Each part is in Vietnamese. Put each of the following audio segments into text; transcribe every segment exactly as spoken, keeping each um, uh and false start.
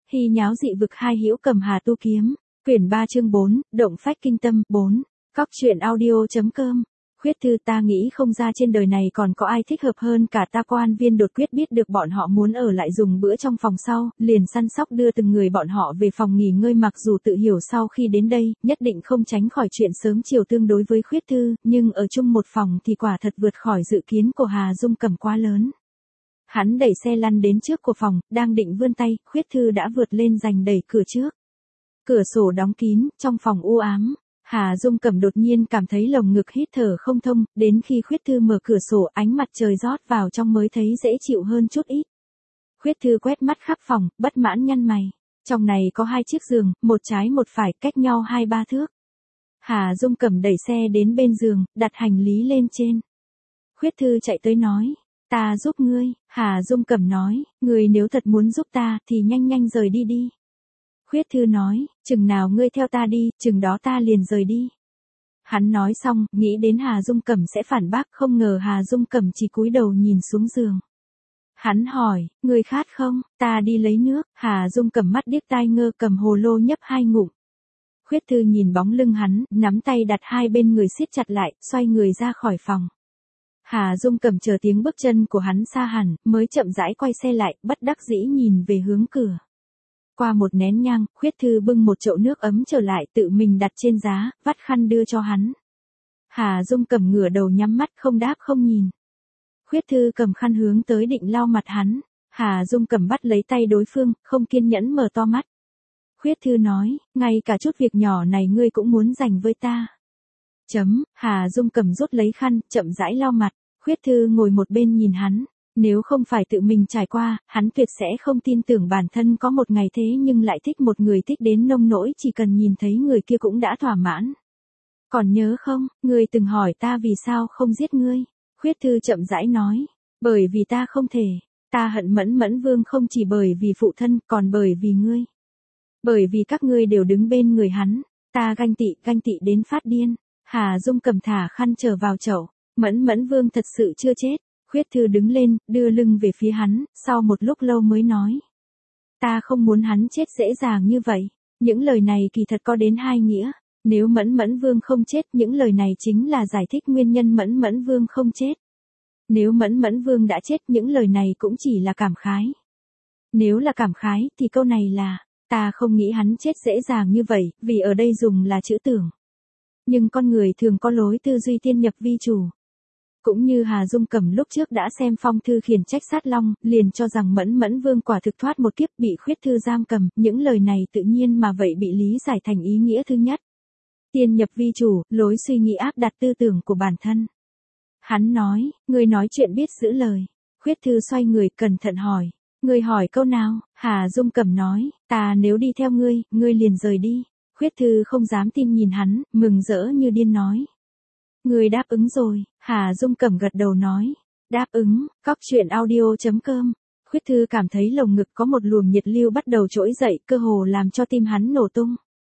Hy nháo dị vực hai hữu cầm hà tu kiếm. Quyển ba chương bốn, động phách kinh tâm, bốn. Cóc truyện audio.com. Khuyết thư ta nghĩ không ra trên đời này còn có ai thích hợp hơn cả ta. Quan viên đột quyết biết được bọn họ muốn ở lại dùng bữa trong phòng sau, liền săn sóc đưa từng người bọn họ về phòng nghỉ ngơi. Mặc dù tự hiểu sau khi đến đây, nhất định không tránh khỏi chuyện sớm chiều tương đối với Khuyết thư, nhưng ở chung một phòng thì quả thật vượt khỏi dự kiến của Hà Dung Cẩm quá lớn. Hắn đẩy xe lăn đến trước của phòng, đang định vươn tay, Khuyết thư đã vượt lên giành đẩy cửa trước. Cửa sổ đóng kín, trong phòng u ám. Hà Dung Cẩm đột nhiên cảm thấy lồng ngực hít thở không thông, đến khi Khuyết thư mở cửa sổ ánh mặt trời rót vào trong mới thấy dễ chịu hơn chút ít. Khuyết thư quét mắt khắp phòng, bất mãn nhăn mày. Trong này có hai chiếc giường, một trái một phải, cách nhau hai ba thước. Hà Dung Cẩm đẩy xe đến bên giường, đặt hành lý lên trên. Khuyết thư chạy tới nói, ta giúp ngươi. Hà Dung Cẩm nói, ngươi nếu thật muốn giúp ta thì nhanh nhanh rời đi đi. Khuyết thư nói, chừng nào ngươi theo ta đi, chừng đó ta liền rời đi. Hắn nói xong, nghĩ đến Hà Dung Cẩm sẽ phản bác, không ngờ Hà Dung Cẩm chỉ cúi đầu nhìn xuống giường. Hắn hỏi, ngươi khát không, ta đi lấy nước. Hà Dung Cẩm mắt điếc tai ngơ cầm hồ lô nhấp hai ngụm. Khuyết thư nhìn bóng lưng hắn, nắm tay đặt hai bên người siết chặt lại, xoay người ra khỏi phòng. Hà Dung Cẩm chờ tiếng bước chân của hắn xa hẳn, mới chậm rãi quay xe lại, bất đắc dĩ nhìn về hướng cửa. Qua một nén nhang, Khuyết thư bưng một chậu nước ấm trở lại, tự mình đặt trên giá, vắt khăn đưa cho hắn. Hà Dung Cẩm ngửa đầu nhắm mắt không đáp không nhìn. Khuyết thư cầm khăn hướng tới định lau mặt hắn. Hà Dung Cẩm bắt lấy tay đối phương, không kiên nhẫn mở to mắt. Khuyết thư nói, ngay cả chút việc nhỏ này ngươi cũng muốn dành với ta. Chấm, Hà Dung Cẩm rút lấy khăn, chậm rãi lau mặt. Khuyết thư ngồi một bên nhìn hắn. Nếu không phải tự mình trải qua, hắn tuyệt sẽ không tin tưởng bản thân có một ngày thế nhưng lại thích một người thích đến nông nỗi chỉ cần nhìn thấy người kia cũng đã thỏa mãn. Còn nhớ không, ngươi từng hỏi ta vì sao không giết ngươi. Khuyết thư chậm rãi nói, bởi vì ta không thể. Ta hận Mẫn Mẫn Vương không chỉ bởi vì phụ thân, còn bởi vì ngươi. Bởi vì các ngươi đều đứng bên người hắn. Ta ganh tị, ganh tị đến phát điên. Hà Dung Cẩm thả khăn trở vào chậu. Mẫn Mẫn Vương thật sự chưa chết. Khuyết thư đứng lên, đưa lưng về phía hắn, sau một lúc lâu mới nói. Ta không muốn hắn chết dễ dàng như vậy. Những lời này kỳ thật có đến hai nghĩa. Nếu Mẫn Mẫn Vương không chết, những lời này chính là giải thích nguyên nhân Mẫn Mẫn Vương không chết. Nếu Mẫn Mẫn Vương đã chết, những lời này cũng chỉ là cảm khái. Nếu là cảm khái, thì câu này là, ta không nghĩ hắn chết dễ dàng như vậy, vì ở đây dùng là chữ tưởng. Nhưng con người thường có lối tư duy tiên nhập vi chủ. Cũng như Hà Dung Cẩm lúc trước đã xem phong thư khiển trách sát long, liền cho rằng Mẫn Mẫn Vương quả thực thoát một kiếp bị Khuyết thư giam cầm, những lời này tự nhiên mà vậy bị lý giải thành ý nghĩa thứ nhất. Tiên nhập vi chủ, lối suy nghĩ áp đặt tư tưởng của bản thân. Hắn nói, ngươi nói chuyện biết giữ lời. Khuyết thư xoay người cẩn thận hỏi, ngươi hỏi câu nào? Hà Dung Cẩm nói, ta nếu đi theo ngươi, ngươi liền rời đi. Khuyết thư không dám tin nhìn hắn, mừng rỡ như điên nói. Ngươi đáp ứng rồi. Hà Dung Cẩm gật đầu nói. Đáp ứng. Cóc truyện audio.com. Khuyết thư cảm thấy lồng ngực có một luồng nhiệt lưu bắt đầu trỗi dậy, cơ hồ làm cho tim hắn nổ tung.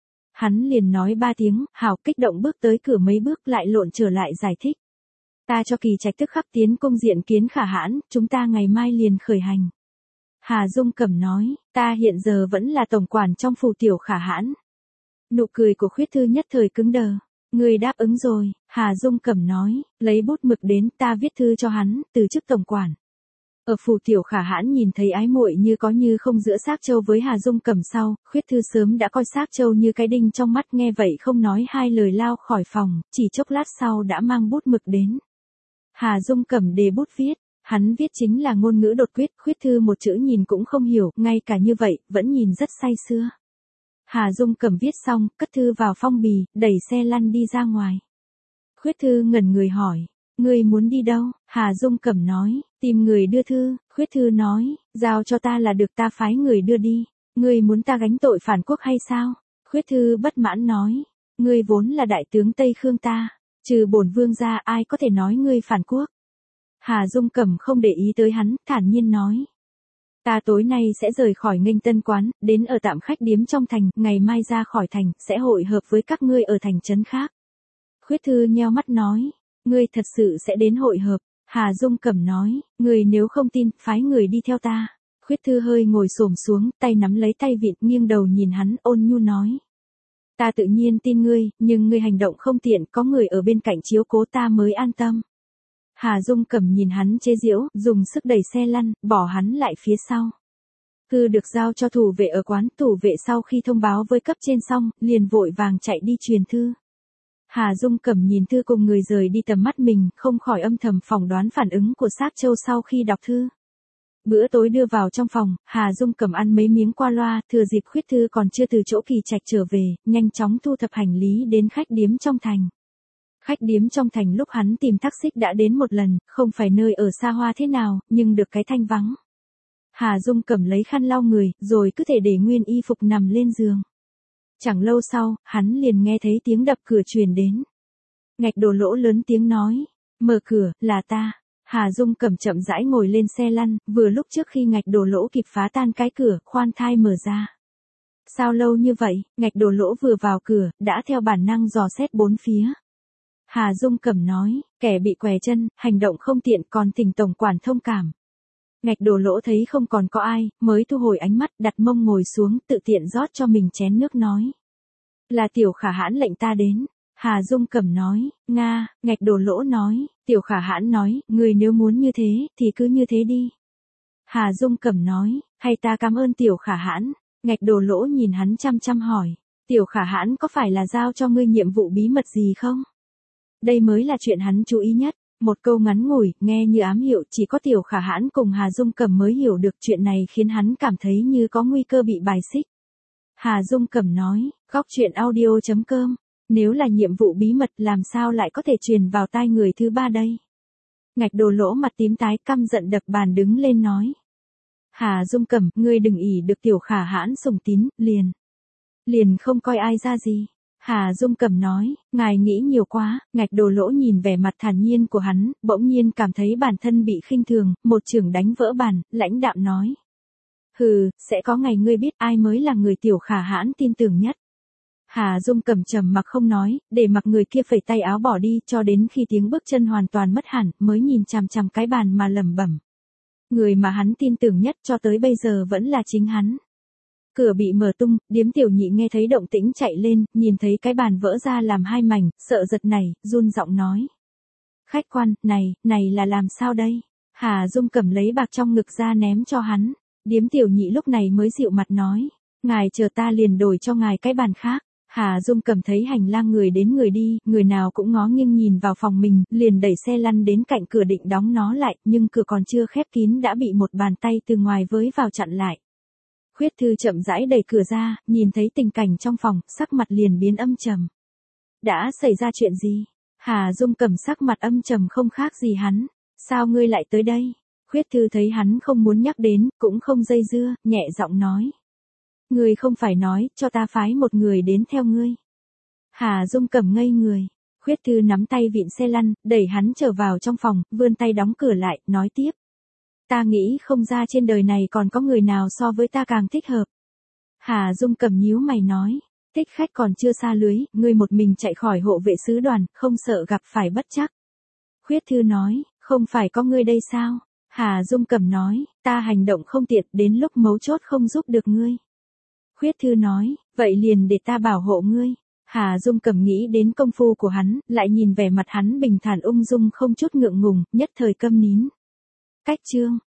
Hắn liền nói ba tiếng, hảo, kích động bước tới cửa mấy bước lại lộn trở lại giải thích. Ta cho Kỳ Trạch tức khắc tiến cung diện kiến Khả Hãn, chúng ta ngày mai liền khởi hành. Hà Dung Cẩm nói, ta hiện giờ vẫn là tổng quản trong phủ tiểu Khả Hãn. Nụ cười của Khuyết thư nhất thời cứng đờ. Ngươi đáp ứng rồi. Hà Dung Cẩm nói, lấy bút mực đến, ta viết thư cho hắn, từ chức tổng quản. Ở phủ tiểu Khả Hãn nhìn thấy ái muội như có như không giữa Xác Châu với Hà Dung Cẩm sau, Khuyết thư sớm đã coi Xác Châu như cái đinh trong mắt, nghe vậy không nói hai lời lao khỏi phòng, chỉ chốc lát sau đã mang bút mực đến. Hà Dung Cẩm đề bút viết, hắn viết chính là ngôn ngữ đột quyết, Khuyết thư một chữ nhìn cũng không hiểu, ngay cả như vậy, vẫn nhìn rất say sưa. Hà Dung Cẩm viết xong, cất thư vào phong bì, đẩy xe lăn đi ra ngoài. Khuyết thư ngẩn người hỏi, ngươi muốn đi đâu? Hà Dung Cẩm nói, tìm người đưa thư. Khuyết thư nói, giao cho ta là được, ta phái người đưa đi. Ngươi muốn ta gánh tội phản quốc hay sao? Khuyết thư bất mãn nói, ngươi vốn là đại tướng Tây Khương ta, trừ bổn vương ra ai có thể nói ngươi phản quốc? Hà Dung Cẩm không để ý tới hắn, thản nhiên nói. Ta tối nay sẽ rời khỏi Nghênh Tân quán, đến ở tạm khách điếm trong thành, ngày mai ra khỏi thành, sẽ hội hợp với các ngươi ở thành trấn khác. Khuyết thư nheo mắt nói, ngươi thật sự sẽ đến hội hợp? Hà Dung Cẩm nói, ngươi nếu không tin, phái người đi theo ta. Khuyết Thư hơi ngồi xổm xuống, tay nắm lấy tay vịn, nghiêng đầu nhìn hắn, ôn nhu nói. Ta tự nhiên tin ngươi, nhưng ngươi hành động không tiện, có người ở bên cạnh chiếu cố ta mới an tâm. Hà Dung Cẩm nhìn hắn chế giễu, dùng sức đẩy xe lăn, bỏ hắn lại phía sau. Thư được giao cho thủ vệ ở quán, thủ vệ sau khi thông báo với cấp trên xong, liền vội vàng chạy đi truyền thư. Hà Dung Cẩm nhìn thư cùng người rời đi tầm mắt mình, không khỏi âm thầm phỏng đoán phản ứng của Sác Châu sau khi đọc thư. Bữa tối đưa vào trong phòng, Hà Dung Cẩm ăn mấy miếng qua loa, thừa dịp Khuyết Thư còn chưa từ chỗ Kỳ Trạch trở về, nhanh chóng thu thập hành lý đến khách điếm trong thành. Khách điếm trong thành lúc hắn tìm taxi đã đến một lần, không phải nơi ở xa hoa thế nào, nhưng được cái thanh vắng. Hà Dung Cẩm lấy khăn lau người, rồi cứ thể để nguyên y phục nằm lên giường. Chẳng lâu sau, hắn liền nghe thấy tiếng đập cửa truyền đến. Ngạch Đồ Lỗ lớn tiếng nói, mở cửa, là ta. Hà Dung Cẩm chậm rãi ngồi lên xe lăn, vừa lúc trước khi Ngạch Đồ Lỗ kịp phá tan cái cửa, khoan thai mở ra. Sao lâu như vậy, Ngạch Đồ Lỗ vừa vào cửa, đã theo bản năng dò xét bốn phía. Hà Dung Cẩm nói, kẻ bị què chân, hành động không tiện còn thỉnh tổng quản thông cảm. Ngạch Đồ Lỗ thấy không còn có ai, mới thu hồi ánh mắt, đặt mông ngồi xuống, tự tiện rót cho mình chén nước nói. Là Tiểu Khả Hãn lệnh ta đến. Hà Dung Cẩm nói, Nga, Ngạch Đồ Lỗ nói, Tiểu Khả Hãn nói, người nếu muốn như thế, thì cứ như thế đi. Hà Dung Cẩm nói, hay ta cảm ơn Tiểu Khả Hãn. Ngạch Đồ Lỗ nhìn hắn chăm chăm hỏi, Tiểu Khả Hãn có phải là giao cho ngươi nhiệm vụ bí mật gì không? Đây mới là chuyện hắn chú ý nhất. Một câu ngắn ngủi, nghe như ám hiệu, chỉ có Tiểu Khả Hãn cùng Hà Dung Cẩm mới hiểu được chuyện này, khiến hắn cảm thấy như có nguy cơ bị bài xích. Hà Dung Cẩm nói, góc chuyện audio chấm com, nếu là nhiệm vụ bí mật làm sao lại có thể truyền vào tai người thứ ba đây? Ngạch Đồ Lỗ mặt tím tái, căm giận đập bàn đứng lên nói. Hà Dung Cẩm, ngươi đừng ỷ được Tiểu Khả Hãn sủng tín, liền. Liền không coi ai ra gì. Hà Dung Cẩm nói, ngài nghĩ nhiều quá. Ngạch Đồ Lỗ nhìn vẻ mặt thản nhiên của hắn, bỗng nhiên cảm thấy bản thân bị khinh thường, một chưởng đánh vỡ bàn, lãnh đạm nói. Hừ, sẽ có ngày ngươi biết ai mới là người Tiểu Khả Hãn tin tưởng nhất. Hà Dung Cẩm trầm mặc không nói, để mặc người kia phẩy tay áo bỏ đi, cho đến khi tiếng bước chân hoàn toàn mất hẳn, mới nhìn chằm chằm cái bàn mà lẩm bẩm. Người mà hắn tin tưởng nhất cho tới bây giờ vẫn là chính hắn. Cửa bị mở tung, Điếm Tiểu Nhị nghe thấy động tĩnh chạy lên, nhìn thấy cái bàn vỡ ra làm hai mảnh, sợ giật nảy, run giọng nói. Khách quan, này, này là làm sao đây? Hà Dung Cẩm lấy bạc trong ngực ra ném cho hắn. Điếm Tiểu Nhị lúc này mới dịu mặt nói. Ngài chờ ta liền đổi cho ngài cái bàn khác. Hà Dung Cẩm thấy hành lang người đến người đi, người nào cũng ngó nghiêng nhìn vào phòng mình, liền đẩy xe lăn đến cạnh cửa định đóng nó lại, nhưng cửa còn chưa khép kín đã bị một bàn tay từ ngoài với vào chặn lại. Khuyết Thư chậm rãi đẩy cửa ra, nhìn thấy tình cảnh trong phòng, sắc mặt liền biến âm trầm. Đã xảy ra chuyện gì? Hà Dung Cẩm sắc mặt âm trầm không khác gì hắn. Sao ngươi lại tới đây? Khuyết Thư thấy hắn không muốn nhắc đến, cũng không dây dưa, nhẹ giọng nói. Ngươi không phải nói, cho ta phái một người đến theo ngươi. Hà Dung Cẩm ngây người. Khuyết Thư nắm tay vịn xe lăn, đẩy hắn trở vào trong phòng, vươn tay đóng cửa lại, nói tiếp. Ta nghĩ không ra trên đời này còn có người nào so với ta càng thích hợp. Hà Dung Cẩm nhíu mày nói. Thích khách còn chưa xa lưới, ngươi một mình chạy khỏi hộ vệ sứ đoàn, không sợ gặp phải bất trắc. Khuyết Thư nói, không phải có ngươi đây sao? Hà Dung Cẩm nói, ta hành động không tiện, đến lúc mấu chốt không giúp được ngươi. Khuyết Thư nói, vậy liền để ta bảo hộ ngươi. Hà Dung Cẩm nghĩ đến công phu của hắn, lại nhìn vẻ mặt hắn bình thản ung dung không chút ngượng ngùng, nhất thời câm nín. Cách chương